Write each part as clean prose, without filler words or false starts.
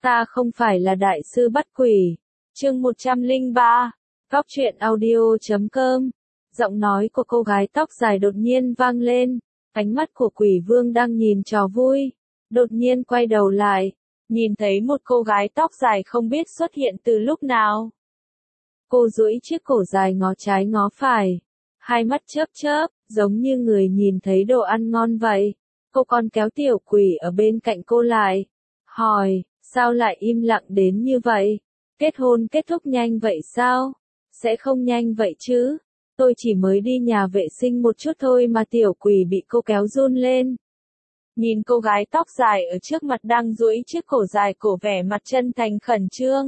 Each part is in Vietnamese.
Ta không phải là đại sư bắt quỷ. Chương 103. Góc truyện audio.com. Giọng nói của cô gái tóc dài đột nhiên vang lên. Ánh mắt của quỷ vương đang nhìn trò vui. Đột nhiên quay đầu lại. Nhìn thấy một cô gái tóc dài không biết xuất hiện từ lúc nào. Cô duỗi chiếc cổ dài ngó trái ngó phải. Hai mắt chớp chớp, giống như người nhìn thấy đồ ăn ngon vậy. Cô còn kéo tiểu quỷ ở bên cạnh cô lại. Hỏi, sao lại im lặng đến như vậy? Kết hôn kết thúc nhanh vậy sao? Sẽ không nhanh vậy chứ? Tôi chỉ mới đi nhà vệ sinh một chút thôi mà tiểu quỷ bị cô kéo run lên. Nhìn cô gái tóc dài ở trước mặt đang duỗi chiếc cổ dài cổ vẻ mặt chân thành khẩn trương.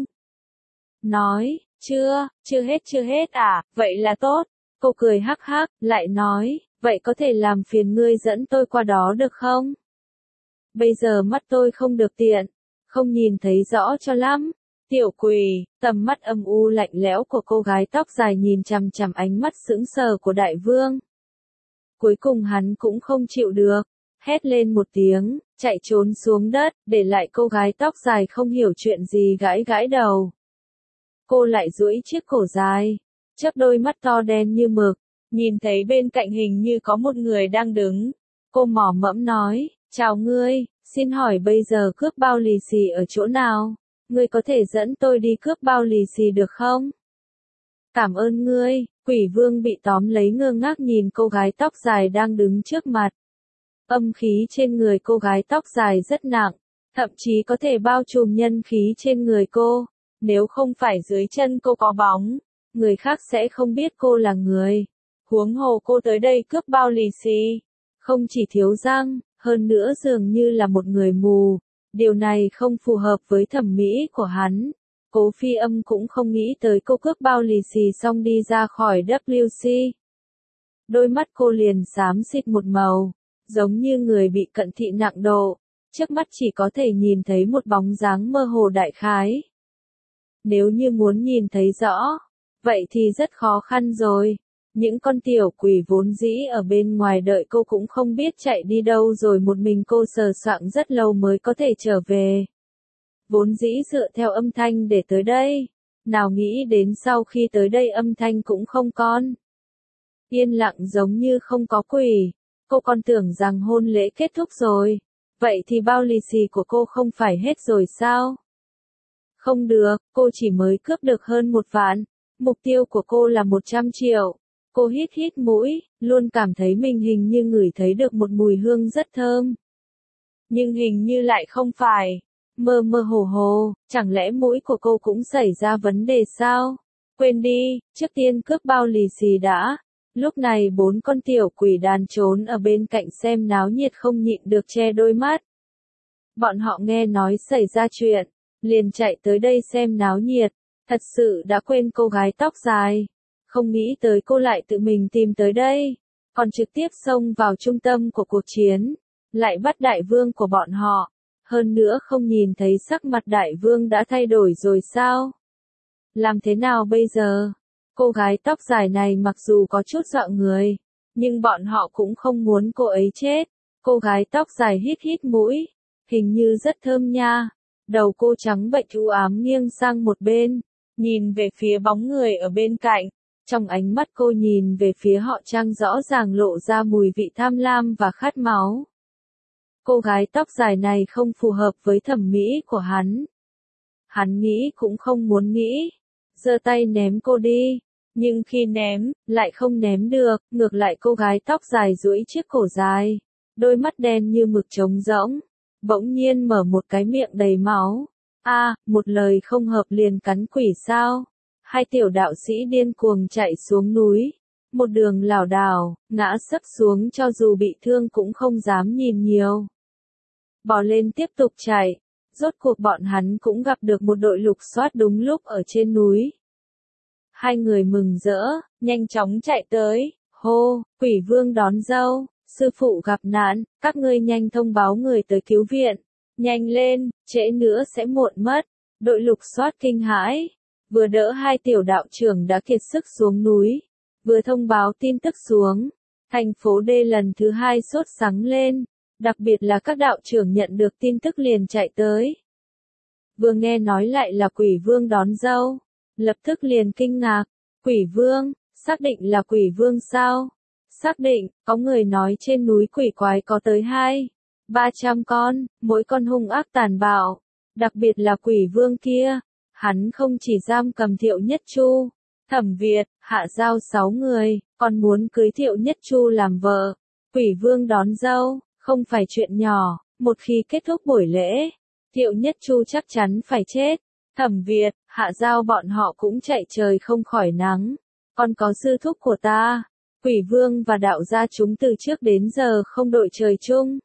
Nói, chưa hết à, vậy là tốt. Cô cười hắc hắc, lại nói, vậy có thể làm phiền ngươi dẫn tôi qua đó được không? Bây giờ mắt tôi không được tiện, không nhìn thấy rõ cho lắm. Tiểu quỷ, tầm mắt âm u lạnh lẽo của cô gái tóc dài nhìn chằm chằm ánh mắt sững sờ của đại vương. Cuối cùng hắn cũng không chịu được, hét lên một tiếng, chạy trốn xuống đất, để lại cô gái tóc dài không hiểu chuyện gì gãi gãi đầu. Cô lại duỗi chiếc cổ dài, chớp đôi mắt to đen như mực, nhìn thấy bên cạnh hình như có một người đang đứng. Cô mỏ mẫm nói, chào ngươi, xin hỏi bây giờ cướp bao lì xì ở chỗ nào? Ngươi có thể dẫn tôi đi cướp bao lì xì được không? Cảm ơn ngươi, quỷ vương bị tóm lấy ngơ ngác nhìn cô gái tóc dài đang đứng trước mặt. Âm khí trên người cô gái tóc dài rất nặng, thậm chí có thể bao trùm nhân khí trên người cô. Nếu không phải dưới chân cô có bóng, người khác sẽ không biết cô là người. Huống hồ cô tới đây cướp bao lì xì, không chỉ thiếu răng, hơn nữa dường như là một người mù. Điều này không phù hợp với thẩm mỹ của hắn. Cố Phi Âm cũng không nghĩ tới cô cướp bao lì xì xong đi ra khỏi WC. Đôi mắt cô liền xám xịt một màu, giống như người bị cận thị nặng độ. Trước mắt chỉ có thể nhìn thấy một bóng dáng mơ hồ đại khái. Nếu như muốn nhìn thấy rõ, vậy thì rất khó khăn rồi. Những con tiểu quỷ vốn dĩ ở bên ngoài đợi cô cũng không biết chạy đi đâu rồi một mình cô sờ soạng rất lâu mới có thể trở về. Vốn dĩ dựa theo âm thanh để tới đây, nào nghĩ đến sau khi tới đây âm thanh cũng không còn. Yên lặng giống như không có quỷ, cô còn tưởng rằng hôn lễ kết thúc rồi, vậy thì bao lì xì của cô không phải hết rồi sao? Không được, cô chỉ mới cướp được hơn 1 vạn, mục tiêu của cô là 100 triệu. Cô hít hít mũi, luôn cảm thấy mình hình như ngửi thấy được một mùi hương rất thơm. Nhưng hình như lại không phải. Mơ mơ hồ hồ, chẳng lẽ mũi của cô cũng xảy ra vấn đề sao? Quên đi, trước tiên cướp bao lì xì đã. Lúc này 4 con tiểu quỷ đàn trốn ở bên cạnh xem náo nhiệt không nhịn được che đôi mắt. Bọn họ nghe nói xảy ra chuyện, liền chạy tới đây xem náo nhiệt, thật sự đã quên cô gái tóc dài. Không nghĩ tới cô lại tự mình tìm tới đây, còn trực tiếp xông vào trung tâm của cuộc chiến, lại bắt đại vương của bọn họ. Hơn nữa không nhìn thấy sắc mặt đại vương đã thay đổi rồi sao? Làm thế nào bây giờ? Cô gái tóc dài này mặc dù có chút dọa người, nhưng bọn họ cũng không muốn cô ấy chết. Cô gái tóc dài hít hít mũi, hình như rất thơm nha. Đầu cô trắng bệch u ám nghiêng sang một bên, nhìn về phía bóng người ở bên cạnh. Trong ánh mắt cô nhìn về phía họ Trang rõ ràng lộ ra mùi vị tham lam và khát máu. Cô gái tóc dài này không phù hợp với thẩm mỹ của hắn. Hắn nghĩ cũng không muốn nghĩ. Giơ tay ném cô đi. Nhưng khi ném, lại không ném được. Ngược lại cô gái tóc dài duỗi chiếc cổ dài. Đôi mắt đen như mực trống rỗng. Bỗng nhiên mở một cái miệng đầy máu. Một lời không hợp liền cắn quỷ sao? Hai tiểu đạo sĩ điên cuồng chạy xuống núi. Một đường lảo đảo, ngã sấp xuống cho dù bị thương cũng không dám nhìn nhiều. Bò lên tiếp tục chạy. Rốt cuộc bọn hắn cũng gặp được một đội lục soát đúng lúc ở trên núi. Hai người mừng rỡ, nhanh chóng chạy tới. Hô, quỷ vương đón dâu, sư phụ gặp nạn, các ngươi nhanh thông báo người tới cứu viện. Nhanh lên, trễ nữa sẽ muộn mất. Đội lục soát kinh hãi. Vừa đỡ hai tiểu đạo trưởng đã kiệt sức xuống núi, vừa thông báo tin tức xuống. Thành phố D lần thứ 2 sốt sắng lên, đặc biệt là các đạo trưởng nhận được tin tức liền chạy tới. vừa nghe nói lại là quỷ vương đón dâu, lập tức liền kinh ngạc, quỷ vương, xác định là quỷ vương sao? Xác định, có người nói trên núi quỷ quái có tới 200-300 con, mỗi con hung ác tàn bạo, đặc biệt là quỷ vương kia, hắn không chỉ giam cầm Thiệu Nhất Chu, Thẩm Việt, Hạ Giao 6 người, còn muốn cưới Thiệu Nhất Chu làm vợ. Quỷ vương đón dâu, không phải chuyện nhỏ, một khi kết thúc buổi lễ, Thiệu Nhất Chu chắc chắn phải chết. Thẩm Việt, Hạ Giao bọn họ cũng chạy trời không khỏi nắng. Còn có sư thúc của ta, quỷ vương và đạo gia chúng từ trước đến giờ không đội trời chung.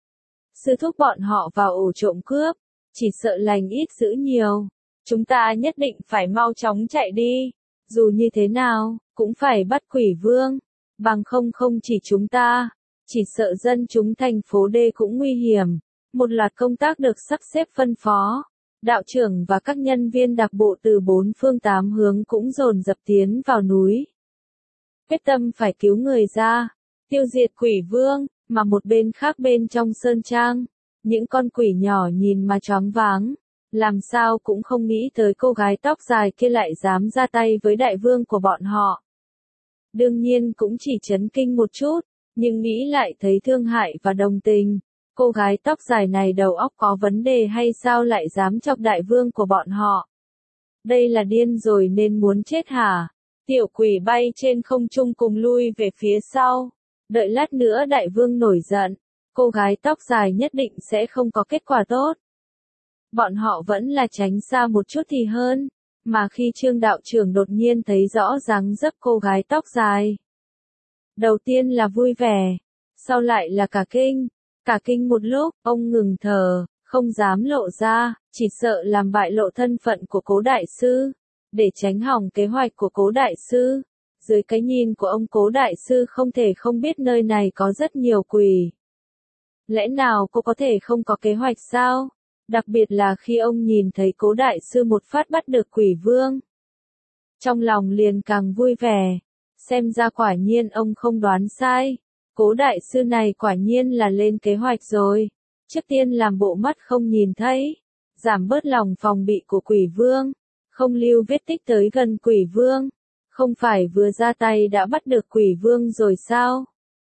Sư thúc bọn họ vào ổ trộm cướp, chỉ sợ lành ít dữ nhiều. Chúng ta nhất định phải mau chóng chạy đi. Dù như thế nào, cũng phải bắt quỷ vương. Bằng không chỉ chúng ta, chỉ sợ dân chúng thành phố D cũng nguy hiểm. Một loạt công tác được sắp xếp phân phó. Đạo trưởng và các nhân viên đặc bộ từ 4 phương 8 hướng cũng dồn dập tiến vào núi. Quyết tâm phải cứu người ra, tiêu diệt quỷ vương, mà một bên khác bên trong sơn trang, những con quỷ nhỏ nhìn mà choáng váng, làm sao cũng không nghĩ tới cô gái tóc dài kia lại dám ra tay với đại vương của bọn họ. Đương nhiên cũng chỉ chấn kinh một chút, nhưng nghĩ lại thấy thương hại và đồng tình. Cô gái tóc dài này đầu óc có vấn đề hay sao lại dám chọc đại vương của bọn họ? Đây là điên rồi nên muốn chết hả? Tiểu quỷ bay trên không trung cùng lui về phía sau. Đợi lát nữa đại vương nổi giận, cô gái tóc dài nhất định sẽ không có kết quả tốt. Bọn họ vẫn là tránh xa một chút thì hơn, mà khi Trương đạo trưởng đột nhiên thấy rõ dáng dấp cô gái tóc dài. Đầu tiên là vui vẻ, sau lại là cả kinh. Cả kinh một lúc, ông ngừng thở, không dám lộ ra, chỉ sợ làm bại lộ thân phận của Cố đại sư, để tránh hỏng kế hoạch của Cố đại sư. Dưới cái nhìn của ông, Cố đại sư không thể không biết nơi này có rất nhiều quỷ. Lẽ nào cô có thể không có kế hoạch sao? Đặc biệt là khi ông nhìn thấy Cố đại sư một phát bắt được quỷ vương. Trong lòng liền càng vui vẻ, xem ra quả nhiên ông không đoán sai. Cố đại sư này quả nhiên là lên kế hoạch rồi. Trước tiên làm bộ mắt không nhìn thấy, giảm bớt lòng phòng bị của quỷ vương, không lưu vết tích tới gần quỷ vương. Không phải vừa ra tay đã bắt được quỷ vương rồi sao?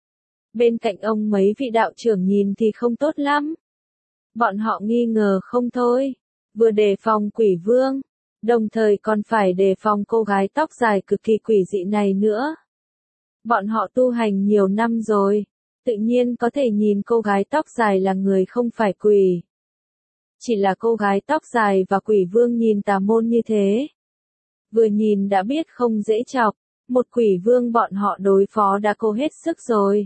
Bên cạnh ông mấy vị đạo trưởng nhìn thì không tốt lắm. Bọn họ nghi ngờ không thôi, vừa đề phòng quỷ vương, đồng thời còn phải đề phòng cô gái tóc dài cực kỳ quỷ dị này nữa. Bọn họ tu hành nhiều năm rồi, tự nhiên có thể nhìn cô gái tóc dài là người không phải quỷ. Chỉ là cô gái tóc dài và quỷ vương nhìn tà môn như thế. Vừa nhìn đã biết không dễ chọc, một quỷ vương bọn họ đối phó đã cố hết sức rồi.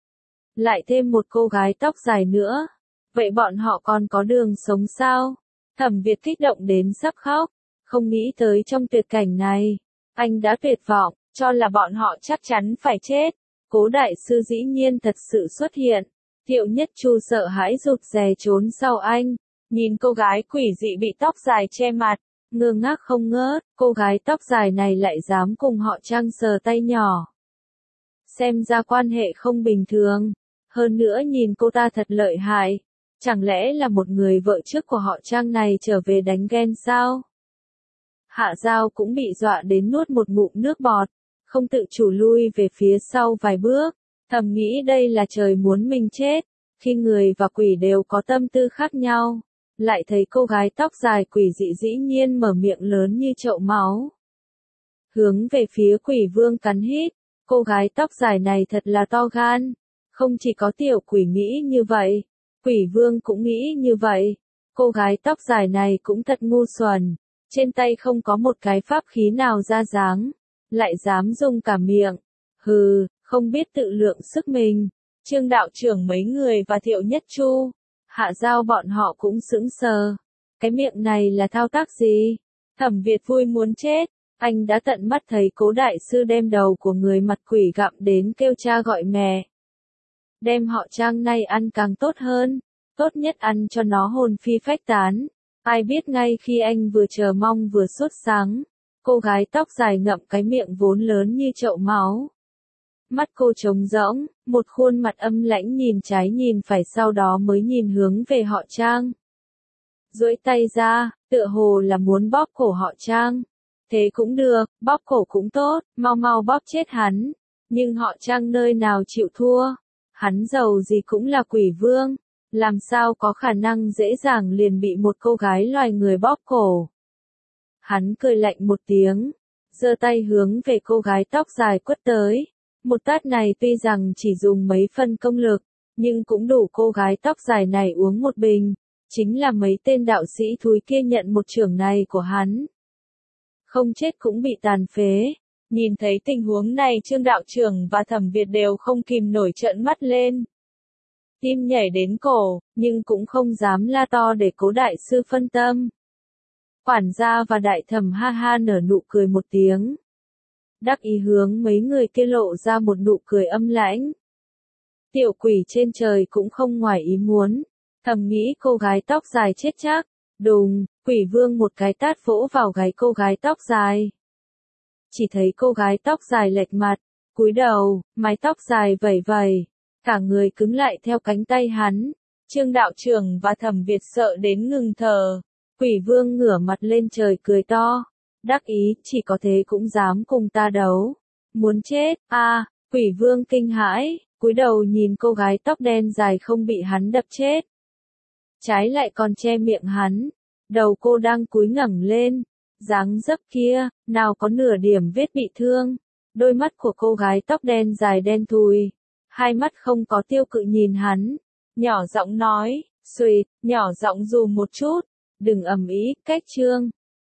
Lại thêm một cô gái tóc dài nữa, vậy bọn họ còn có đường sống sao? Thẩm Việt kích động đến sắp khóc, không nghĩ tới trong tuyệt cảnh này, anh đã tuyệt vọng. Cho là bọn họ chắc chắn phải chết. Cố đại sư dĩ nhiên thật sự xuất hiện. Thiệu Nhất Chu sợ hãi rụt rè trốn sau anh. Nhìn cô gái quỷ dị bị tóc dài che mặt, ngơ ngác không ngớt. Cô gái tóc dài này lại dám cùng họ Trang sờ tay nhỏ. Xem ra quan hệ không bình thường. Hơn nữa nhìn cô ta thật lợi hại. Chẳng lẽ là một người vợ trước của họ Trang này trở về đánh ghen sao? Hạ Giao cũng bị dọa đến nuốt một ngụm nước bọt. Không tự chủ lui về phía sau vài bước, thầm nghĩ đây là trời muốn mình chết. Khi người và quỷ đều có tâm tư khác nhau, lại thấy cô gái tóc dài quỷ dị dĩ nhiên mở miệng lớn như chậu máu. Hướng về phía quỷ vương cắn hít, cô gái tóc dài này thật là to gan. Không chỉ có tiểu quỷ nghĩ như vậy, quỷ vương cũng nghĩ như vậy. Cô gái tóc dài này cũng thật ngu xuẩn, trên tay không có một cái pháp khí nào ra dáng. Lại dám dùng cả miệng. Hừ, không biết tự lượng sức mình. Trương đạo trưởng mấy người và Thiệu Nhất Chu, Hạ Giao bọn họ cũng sững sờ. Cái miệng này là thao tác gì? Thẩm Việt vui muốn chết. Anh đã tận mắt thấy Cố đại sư đem đầu của người mặt quỷ gặm đến kêu cha gọi mẹ. Đem họ Trang này ăn càng tốt hơn. Tốt nhất ăn cho nó hồn phi phách tán. Ai biết ngay khi anh vừa chờ mong vừa sốt sáng. Cô gái tóc dài ngậm cái miệng vốn lớn như chậu máu. Mắt cô trống rỗng, một khuôn mặt âm lãnh nhìn trái nhìn phải sau đó mới nhìn hướng về họ Trang. Duỗi tay ra, Tựa hồ là muốn bóp cổ họ Trang. Thế cũng được, bóp cổ cũng tốt, mau mau bóp chết hắn. Nhưng họ Trang nơi nào chịu thua. Hắn giàu gì cũng là quỷ vương. Làm sao có khả năng dễ dàng liền bị một cô gái loài người bóp cổ. Hắn cười lạnh một tiếng, giơ tay hướng về cô gái tóc dài quất tới. Một tát này tuy rằng chỉ dùng mấy phân công lực, nhưng cũng đủ cô gái tóc dài này uống một bình. Chính là mấy tên đạo sĩ thúi kia nhận một chưởng này của hắn. Không chết cũng bị tàn phế. Nhìn thấy tình huống này Trương đạo trưởng và Thẩm Việt đều không kìm nổi trợn mắt lên. Tim nhảy đến cổ, nhưng cũng không dám la to để Cố đại sư phân tâm. Quản gia và đại thẩm ha ha nở nụ cười một tiếng. Đắc ý hướng mấy người kia lộ ra một nụ cười âm lãnh. Tiểu quỷ trên trời cũng không ngoài ý muốn. Thầm nghĩ cô gái tóc dài chết chắc. Đùng, quỷ vương một cái tát vỗ vào gáy cô gái tóc dài. Chỉ thấy cô gái tóc dài lệch mặt, cúi đầu, mái tóc dài vẩy vẩy. Cả người cứng lại theo cánh tay hắn. Trương đạo trưởng và Thẩm Việt sợ đến ngừng thở. Quỷ vương ngửa mặt lên trời cười to. Đắc ý, chỉ có thế cũng dám cùng ta đấu. Muốn chết, quỷ vương kinh hãi, cúi đầu nhìn cô gái tóc đen dài không bị hắn đập chết. Trái lại còn che miệng hắn. Đầu cô đang cúi ngẩng lên. Dáng dấp kia, nào có nửa điểm vết bị thương. Đôi mắt của cô gái tóc đen dài đen thùi. Hai mắt không có tiêu cự nhìn hắn. Nhỏ giọng nói, xuỵt, nhỏ giọng dù một chút. Đừng ầm ĩ, cách Trương